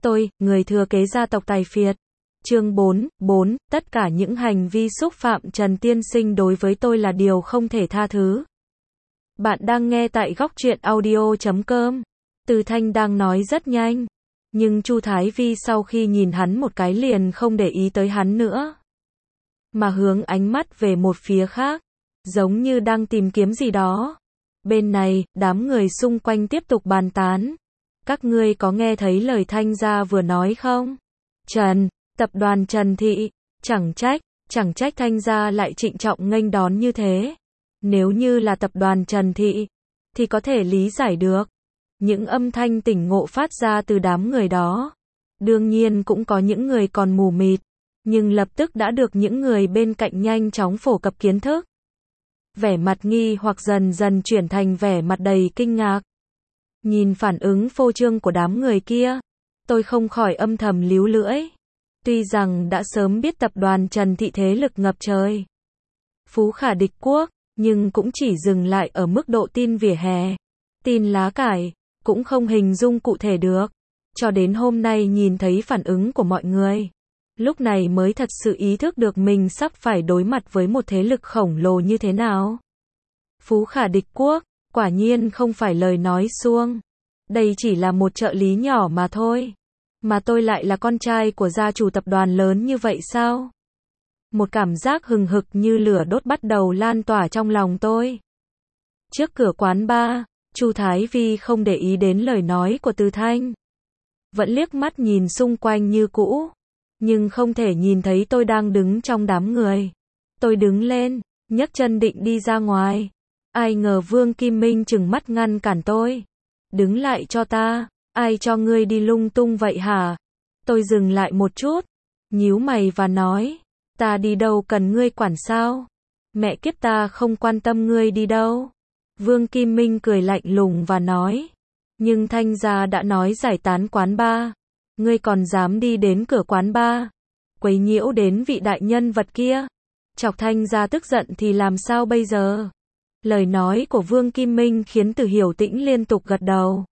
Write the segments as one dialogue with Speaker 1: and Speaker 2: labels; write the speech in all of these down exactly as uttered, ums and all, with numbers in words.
Speaker 1: Tôi, người thừa kế gia tộc Tài Phiệt. Chương bốn, bốn, tất cả những hành vi xúc phạm Trần tiên sinh đối với tôi là điều không thể tha thứ. Bạn đang nghe tại góc truyện audio chấm com. Từ Thanh đang nói rất nhanh, nhưng Chu Thái Vi sau khi nhìn hắn một cái liền không để ý tới hắn nữa, mà hướng ánh mắt về một phía khác, giống như đang tìm kiếm gì đó. Bên này, đám người xung quanh tiếp tục bàn tán. Các ngươi có nghe thấy lời Thanh gia vừa nói không? Trần, tập đoàn Trần Thị, chẳng trách, chẳng trách Thanh gia lại trịnh trọng nghênh đón như thế. Nếu như là tập đoàn Trần Thị, thì có thể lý giải được. Những âm thanh tỉnh ngộ phát ra từ đám người đó. Đương nhiên cũng có những người còn mù mịt, nhưng lập tức đã được những người bên cạnh nhanh chóng phổ cập kiến thức. Vẻ mặt nghi hoặc dần dần chuyển thành vẻ mặt đầy kinh ngạc. Nhìn phản ứng phô trương của đám người kia, tôi không khỏi âm thầm líu lưỡi. Tuy rằng đã sớm biết tập đoàn Trần Thị thế lực ngập trời, phú khả địch quốc, nhưng cũng chỉ dừng lại ở mức độ tin vỉa hè, tin lá cải, cũng không hình dung cụ thể được. Cho đến hôm nay nhìn thấy phản ứng của mọi người, lúc này mới thật sự ý thức được mình sắp phải đối mặt với một thế lực khổng lồ như thế nào. Phú khả địch quốc, quả nhiên không phải lời nói suông. Đây chỉ là một trợ lý nhỏ mà thôi. Mà tôi lại là con trai của gia chủ tập đoàn lớn như vậy sao? Một cảm giác hừng hực như lửa đốt bắt đầu lan tỏa trong lòng tôi. Trước cửa quán bar, Chu Thái Vi không để ý đến lời nói của Từ Thanh. Vẫn liếc mắt nhìn xung quanh như cũ, nhưng không thể nhìn thấy tôi đang đứng trong đám người. Tôi đứng lên, nhấc chân định đi ra ngoài. Ai ngờ Vương Kim Minh trừng mắt ngăn cản tôi. Đứng lại cho ta, ai cho ngươi đi lung tung vậy hả? Tôi dừng lại một chút, nhíu mày và nói, ta đi đâu cần ngươi quản sao? Mẹ kiếp, ta không quan tâm ngươi đi đâu. Vương Kim Minh cười lạnh lùng và nói, nhưng Thanh gia đã nói giải tán quán bar, ngươi còn dám đi đến cửa quán bar, quấy nhiễu đến vị đại nhân vật kia, chọc Thanh gia tức giận thì làm sao bây giờ? Lời nói của Vương Kim Minh khiến Từ Hiểu Tĩnh liên tục gật đầu,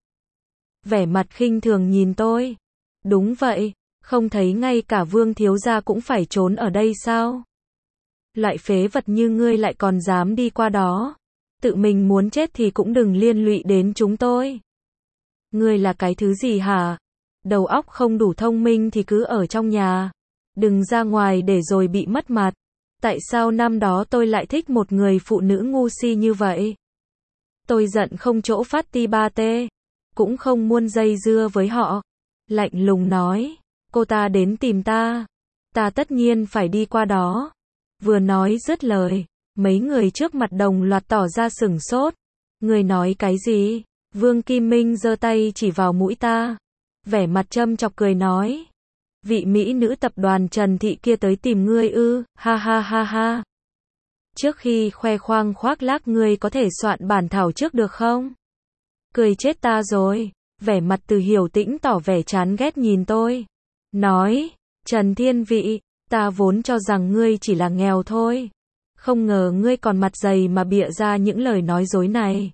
Speaker 1: vẻ mặt khinh thường nhìn tôi. Đúng vậy, không thấy ngay cả Vương thiếu gia cũng phải trốn ở đây sao? Loại phế vật như ngươi lại còn dám đi qua đó, tự mình muốn chết thì cũng đừng liên lụy đến chúng tôi. Ngươi là cái thứ gì hả? Đầu óc không đủ thông minh thì cứ ở trong nhà, đừng ra ngoài để rồi bị mất mặt. Tại sao năm đó tôi lại thích một người phụ nữ ngu si như vậy? Tôi giận không chỗ phát ti ba tê, cũng không muốn dây dưa với họ. Lạnh lùng nói, cô ta đến tìm ta, ta tất nhiên phải đi qua đó. Vừa nói dứt lời, mấy người trước mặt đồng loạt tỏ ra sửng sốt. Người nói cái gì? Vương Kim Minh giơ tay chỉ vào mũi ta, vẻ mặt châm chọc cười nói, vị mỹ nữ tập đoàn Trần Thị kia tới tìm ngươi ư? Ha ha ha ha. Trước khi khoe khoang khoác lác ngươi có thể soạn bản thảo trước được không? Cười chết ta rồi. Vẻ mặt Từ Hiểu Tĩnh tỏ vẻ chán ghét nhìn tôi, nói, Trần Thiên Vị, ta vốn cho rằng ngươi chỉ là nghèo thôi, không ngờ ngươi còn mặt dày mà bịa ra những lời nói dối này.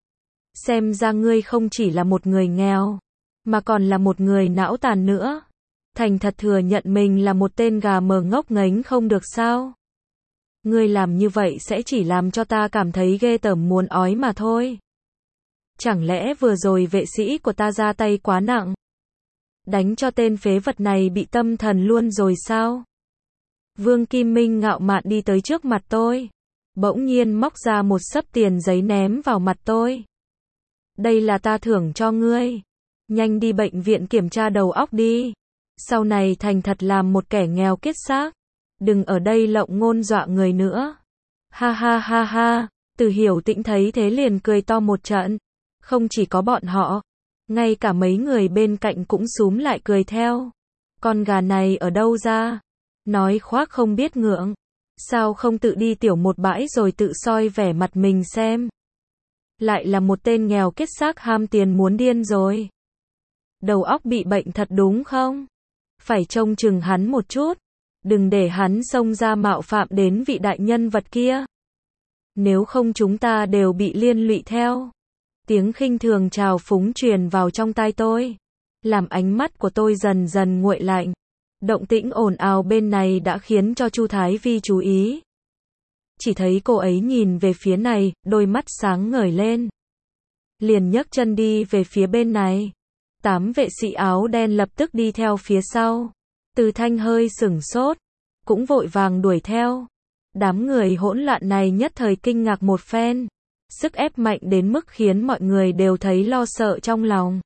Speaker 1: Xem ra ngươi không chỉ là một người nghèo, mà còn là một người não tàn nữa. Thành thật thừa nhận mình là một tên gà mờ ngốc nghếch không được sao? Ngươi làm như vậy sẽ chỉ làm cho ta cảm thấy ghê tởm muốn ói mà thôi. Chẳng lẽ vừa rồi vệ sĩ của ta ra tay quá nặng, đánh cho tên phế vật này bị tâm thần luôn rồi sao? Vương Kim Minh ngạo mạn đi tới trước mặt tôi, bỗng nhiên móc ra một xấp tiền giấy ném vào mặt tôi. Đây là ta thưởng cho ngươi, nhanh đi bệnh viện kiểm tra đầu óc đi, sau này thành thật làm một kẻ nghèo kiết xác, đừng ở đây lộng ngôn dọa người nữa. Ha ha ha ha. Từ Hiểu Tĩnh thấy thế liền cười to một trận. Không chỉ có bọn họ, ngay cả mấy người bên cạnh cũng xúm lại cười theo. Con gà này ở đâu ra? Nói khoác không biết ngượng. Sao không tự đi tiểu một bãi rồi tự soi vẻ mặt mình xem? Lại là một tên nghèo kiết xác ham tiền muốn điên rồi. Đầu óc bị bệnh thật đúng không? Phải trông chừng hắn một chút, đừng để hắn xông ra mạo phạm đến vị đại nhân vật kia. Nếu không chúng ta đều bị liên lụy theo. Tiếng khinh thường trào phúng truyền vào trong tai tôi. làm ánh mắt của tôi dần dần nguội lạnh. Động tĩnh ồn ào bên này đã khiến cho Chu Thái Vi chú ý. Chỉ thấy cô ấy nhìn về phía này, đôi mắt sáng ngời lên. Liền nhấc chân đi về phía bên này. Tám vệ sĩ áo đen lập tức đi theo phía sau. Từ Thanh hơi sửng sốt, cũng vội vàng đuổi theo. Đám người hỗn loạn này nhất thời kinh ngạc một phen. Sức ép mạnh đến mức khiến mọi người đều thấy lo sợ trong lòng.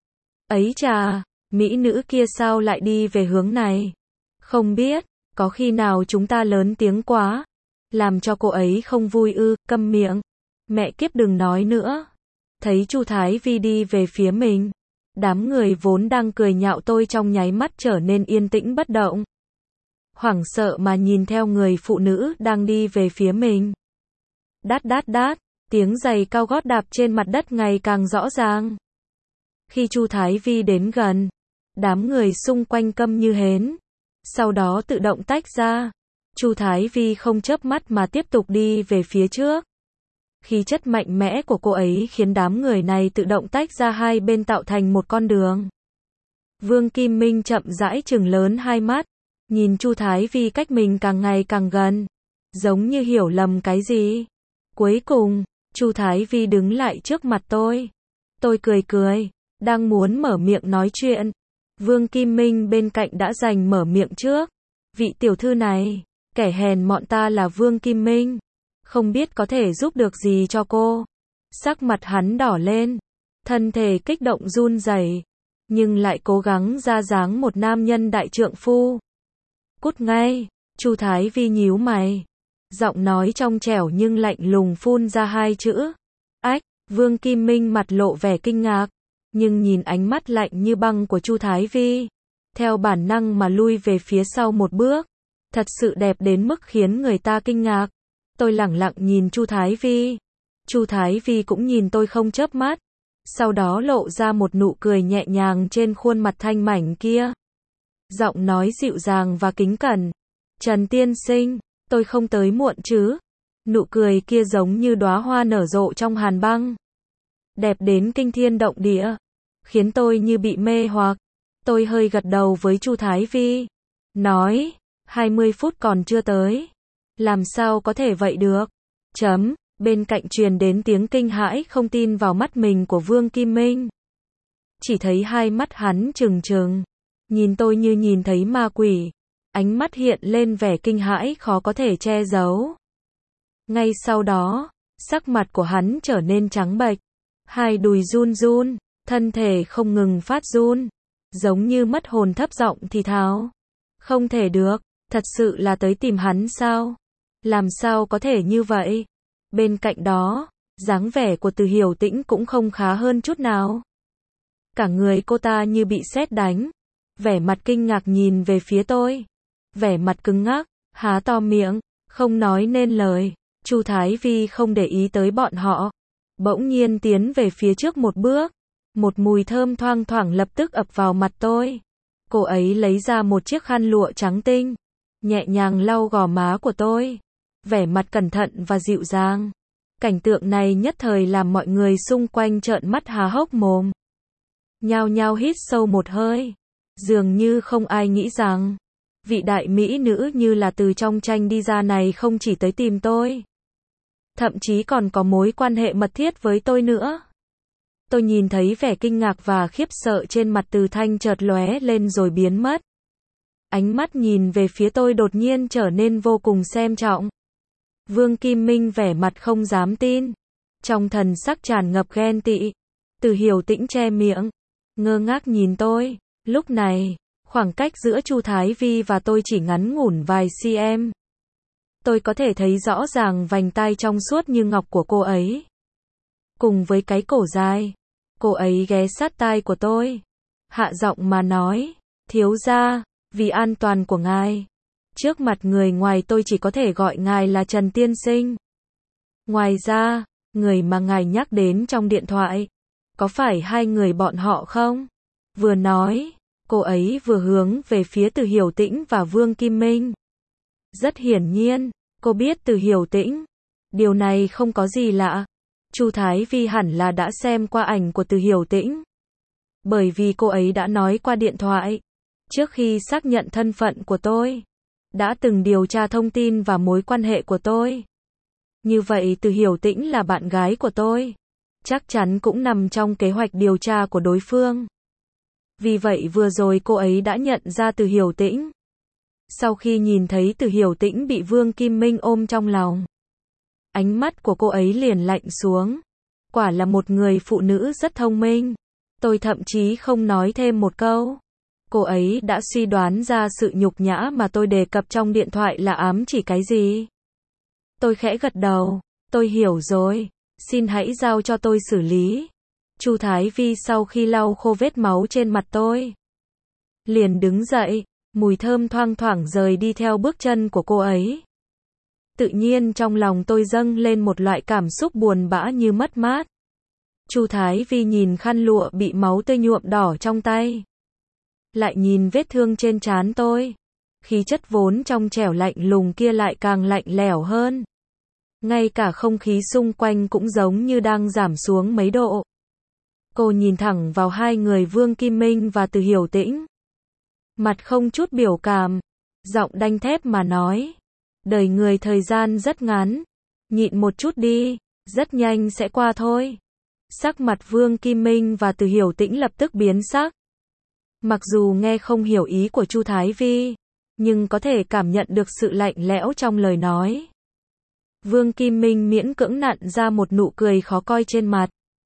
Speaker 1: Ấy chà, mỹ nữ kia sao lại đi về hướng này? Không biết, có khi nào chúng ta lớn tiếng quá, làm cho cô ấy không vui ư? Câm miệng. Mẹ kiếp đừng nói nữa. Thấy Chu Thái Vi đi về phía mình, đám người vốn đang cười nhạo tôi trong nháy mắt trở nên yên tĩnh bất động. Hoảng sợ mà nhìn theo người phụ nữ đang đi về phía mình. Đát đát đát, tiếng giày cao gót đạp trên mặt đất ngày càng rõ ràng. Khi Chu Thái Vi đến gần, đám người xung quanh câm như hến. Sau đó tự động tách ra. Chu Thái Vi không chớp mắt mà tiếp tục đi về phía trước. Khí chất mạnh mẽ của cô ấy khiến đám người này tự động tách ra hai bên tạo thành một con đường. Vương Kim Minh chậm rãi trừng lớn hai mắt, nhìn Chu Thái Vi cách mình càng ngày càng gần, giống như hiểu lầm cái gì. Cuối cùng, Chu Thái Vi đứng lại trước mặt tôi. Tôi cười cười, đang muốn mở miệng nói chuyện. Vương Kim Minh bên cạnh đã giành mở miệng trước. Vị tiểu thư này, kẻ hèn mọn ta là Vương Kim Minh. Không biết có thể giúp được gì cho cô. Sắc mặt hắn đỏ lên, thân thể kích động run rẩy, nhưng lại cố gắng ra dáng một nam nhân đại trượng phu. Cút ngay, Chu Thái Vi nhíu mày, giọng nói trong trẻo nhưng lạnh lùng phun ra hai chữ. Ách, Vương Kim Minh mặt lộ vẻ kinh ngạc, nhưng nhìn ánh mắt lạnh như băng của Chu Thái Vi, theo bản năng mà lui về phía sau một bước. Thật sự đẹp đến mức khiến người ta kinh ngạc. Tôi lẳng lặng nhìn Chu Thái Vi. Chu Thái Vi cũng nhìn tôi không chớp mắt. Sau đó lộ ra một nụ cười nhẹ nhàng trên khuôn mặt thanh mảnh kia. Giọng nói dịu dàng và kính cẩn. Trần tiên sinh, tôi không tới muộn chứ? Nụ cười kia giống như đóa hoa nở rộ trong hàn băng. Đẹp đến kinh thiên động địa. Khiến tôi như bị mê hoặc. Tôi hơi gật đầu với Chu Thái Vi. Nói, hai mươi phút còn chưa tới. Làm sao có thể vậy được? Chấm, bên cạnh truyền đến tiếng kinh hãi không tin vào mắt mình của Vương Kim Minh. Chỉ thấy hai mắt hắn trừng trừng, nhìn tôi như nhìn thấy ma quỷ, ánh mắt hiện lên vẻ kinh hãi khó có thể che giấu. Ngay sau đó, sắc mặt của hắn trở nên trắng bệch, hai đùi run run, thân thể không ngừng phát run, giống như mất hồn thấp giọng thì thào. Không thể được, thật sự là tới tìm hắn sao? Làm sao có thể như vậy? Bên cạnh đó, dáng vẻ của Từ Hiểu Tĩnh cũng không khá hơn chút nào. Cả người cô ta như bị sét đánh, vẻ mặt kinh ngạc nhìn về phía tôi, vẻ mặt cứng ngắc, há to miệng, không nói nên lời. Chu Thái Vi không để ý tới bọn họ, bỗng nhiên tiến về phía trước một bước, một mùi thơm thoang thoảng lập tức ập vào mặt tôi. Cô ấy lấy ra một chiếc khăn lụa trắng tinh, nhẹ nhàng lau gò má của tôi, vẻ mặt cẩn thận và dịu dàng. Cảnh tượng này nhất thời làm mọi người xung quanh trợn mắt há hốc mồm, nhao nhao hít sâu một hơi. Dường như không ai nghĩ rằng vị đại mỹ nữ như là từ trong tranh đi ra này không chỉ tới tìm tôi, thậm chí còn có mối quan hệ mật thiết với tôi nữa. Tôi nhìn thấy vẻ kinh ngạc và khiếp sợ trên mặt Từ Thanh chợt lóe lên rồi biến mất. Ánh mắt nhìn về phía tôi đột nhiên trở nên vô cùng xem trọng. Vương Kim Minh vẻ mặt không dám tin, trong thần sắc tràn ngập ghen tị. Từ Hiểu Tĩnh che miệng, ngơ ngác nhìn tôi. Lúc này, khoảng cách giữa Chu Thái Vi và tôi chỉ ngắn ngủn vài cm. Tôi có thể thấy rõ ràng vành tai trong suốt như ngọc của cô ấy, cùng với cái cổ dài. Cô ấy ghé sát tai của tôi, hạ giọng mà nói, thiếu gia, vì an toàn của ngài, trước mặt người ngoài tôi chỉ có thể gọi ngài là Trần tiên sinh. Ngoài ra, người mà ngài nhắc đến trong điện thoại, có phải hai người bọn họ không? Vừa nói, cô ấy vừa hướng về phía Từ Hiểu Tĩnh và Vương Kim Minh. Rất hiển nhiên, cô biết Từ Hiểu Tĩnh. Điều này không có gì lạ. Chu Thái Vi hẳn là đã xem qua ảnh của Từ Hiểu Tĩnh. Bởi vì cô ấy đã nói qua điện thoại, trước khi xác nhận thân phận của tôi, đã từng điều tra thông tin và mối quan hệ của tôi. Như vậy Từ Hiểu Tĩnh là bạn gái của tôi, chắc chắn cũng nằm trong kế hoạch điều tra của đối phương. Vì vậy vừa rồi cô ấy đã nhận ra Từ Hiểu Tĩnh. Sau khi nhìn thấy Từ Hiểu Tĩnh bị Vương Kim Minh ôm trong lòng, ánh mắt của cô ấy liền lạnh xuống. Quả là một người phụ nữ rất thông minh. Tôi thậm chí không nói thêm một câu. Cô ấy đã suy đoán ra sự nhục nhã mà tôi đề cập trong điện thoại là ám chỉ cái gì. Tôi khẽ gật đầu. Tôi hiểu rồi. Xin hãy giao cho tôi xử lý. Chu Thái Vi sau khi lau khô vết máu trên mặt tôi, liền đứng dậy, mùi thơm thoang thoảng rời đi theo bước chân của cô ấy. Tự nhiên trong lòng tôi dâng lên một loại cảm xúc buồn bã như mất mát. Chu Thái Vi nhìn khăn lụa bị máu tươi nhuộm đỏ trong tay, lại nhìn vết thương trên trán tôi. Khí chất vốn trong trẻo lạnh lùng kia lại càng lạnh lẽo hơn. Ngay cả không khí xung quanh cũng giống như đang giảm xuống mấy độ. Cô nhìn thẳng vào hai người Vương Kim Minh và Từ Hiểu Tĩnh. Mặt không chút biểu cảm, giọng đanh thép mà nói. Đời người thời gian rất ngắn. Nhịn một chút đi, rất nhanh sẽ qua thôi. Sắc mặt Vương Kim Minh và Từ Hiểu Tĩnh lập tức biến sắc. Mặc dù nghe không hiểu ý của Chu Thái Vi, nhưng có thể cảm nhận được sự lạnh lẽo trong lời nói. Vương Kim Minh miễn cưỡng nặn ra một nụ cười khó coi trên mặt.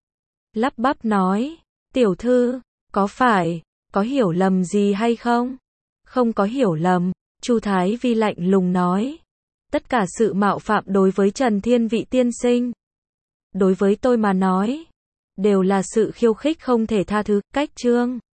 Speaker 1: Lắp bắp nói, tiểu thư, có phải, có hiểu lầm gì hay không? Không có hiểu lầm, Chu Thái Vi lạnh lùng nói. Tất cả sự mạo phạm đối với Trần Thiên Vị tiên sinh, đối với tôi mà nói, đều là sự khiêu khích không thể tha thứ. Cách chương